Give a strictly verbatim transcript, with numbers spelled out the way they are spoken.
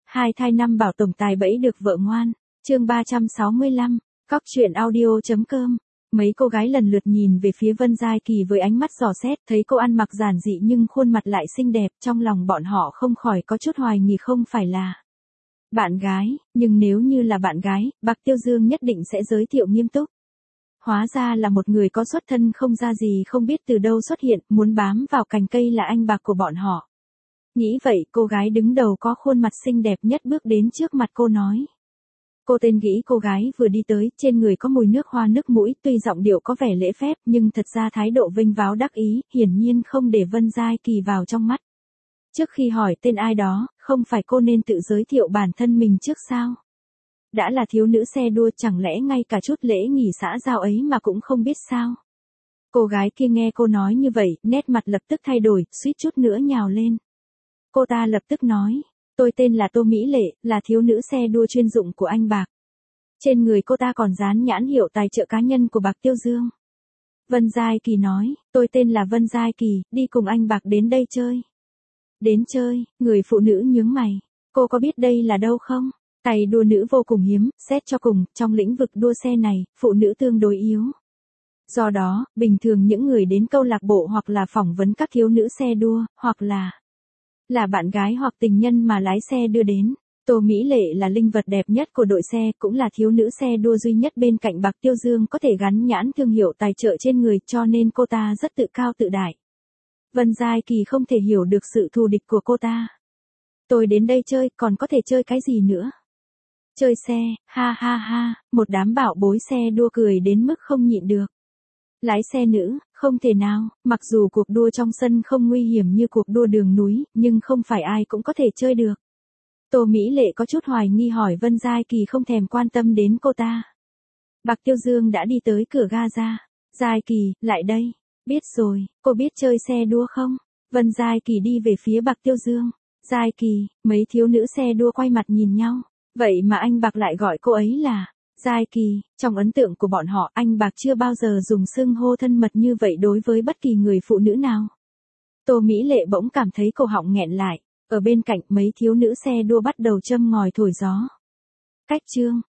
Hai thai năm bảo tổng tài bẫy được vợ ngoan. Chương ba trăm sáu mươi lăm, cóc truyện audio chấm com. Mấy cô gái lần lượt nhìn về phía Vân Giai Kỳ với ánh mắt dò xét, thấy cô ăn mặc giản dị nhưng khuôn mặt lại xinh đẹp, trong lòng bọn họ không khỏi có chút hoài nghi không phải là bạn gái, nhưng nếu như là bạn gái, Bạc Tiêu Dương nhất định sẽ giới thiệu nghiêm túc. Hóa ra là một người có xuất thân không ra gì không biết từ đâu xuất hiện, muốn bám vào cành cây là anh Bạc của bọn họ. Nghĩ vậy, cô gái đứng đầu có khuôn mặt xinh đẹp nhất bước đến trước mặt cô nói. Cô tên Gĩ, cô gái vừa đi tới, trên người có mùi nước hoa nước mũi, tuy giọng điệu có vẻ lễ phép, nhưng thật ra thái độ vênh váo đắc ý, hiển nhiên không để Vân Giai Kỳ vào trong mắt. Trước khi hỏi tên ai đó, không phải cô nên tự giới thiệu bản thân mình trước sao? Đã là thiếu nữ xe đua, chẳng lẽ ngay cả chút lễ nghỉ xã giao ấy mà cũng không biết sao? Cô gái kia nghe cô nói như vậy, nét mặt lập tức thay đổi, suýt chút nữa nhào lên. Cô ta lập tức nói, tôi tên là Tô Mỹ Lệ, là thiếu nữ xe đua chuyên dụng của anh Bạc. Trên người cô ta còn dán nhãn hiệu tài trợ cá nhân của Bạc Tiêu Dương. Vân Giai Kỳ nói, tôi tên là Vân Giai Kỳ, đi cùng anh Bạc đến đây chơi. Đến chơi, người phụ nữ nhướng mày. Cô có biết đây là đâu không? Tay đua nữ vô cùng hiếm, xét cho cùng, trong lĩnh vực đua xe này, phụ nữ tương đối yếu. Do đó, bình thường những người đến câu lạc bộ hoặc là phỏng vấn các thiếu nữ xe đua, hoặc là là bạn gái hoặc tình nhân mà lái xe đưa đến. Tô Mỹ Lệ là linh vật đẹp nhất của đội xe, cũng là thiếu nữ xe đua duy nhất bên cạnh Bạc Tiêu Dương có thể gắn nhãn thương hiệu tài trợ trên người, cho nên cô ta rất tự cao tự đại. Vân Giai Kỳ không thể hiểu được sự thù địch của cô ta. Tôi đến đây chơi, còn có thể chơi cái gì nữa? Chơi xe, ha ha ha, một đám bảo bối xe đua cười đến mức không nhịn được. Lái xe nữ, không thể nào, mặc dù cuộc đua trong sân không nguy hiểm như cuộc đua đường núi, nhưng không phải ai cũng có thể chơi được. Tô Mỹ Lệ có chút hoài nghi hỏi Vân Giai Kỳ không thèm quan tâm đến cô ta. Bạc Tiêu Dương đã đi tới cửa ga ra. Giai Kỳ, lại đây. Biết rồi, cô biết chơi xe đua không? Vân Giai Kỳ đi về phía Bạc Tiêu Dương. Giai Kỳ, mấy thiếu nữ xe đua quay mặt nhìn nhau. Vậy mà anh Bạc lại gọi cô ấy là Giai Kỳ. Trong ấn tượng của bọn họ, anh Bạc chưa bao giờ dùng xưng hô thân mật như vậy đối với bất kỳ người phụ nữ nào. Tô Mỹ Lệ bỗng cảm thấy cổ họng nghẹn lại. Ở bên cạnh, mấy thiếu nữ xe đua bắt đầu châm ngòi thổi gió. Cách chương,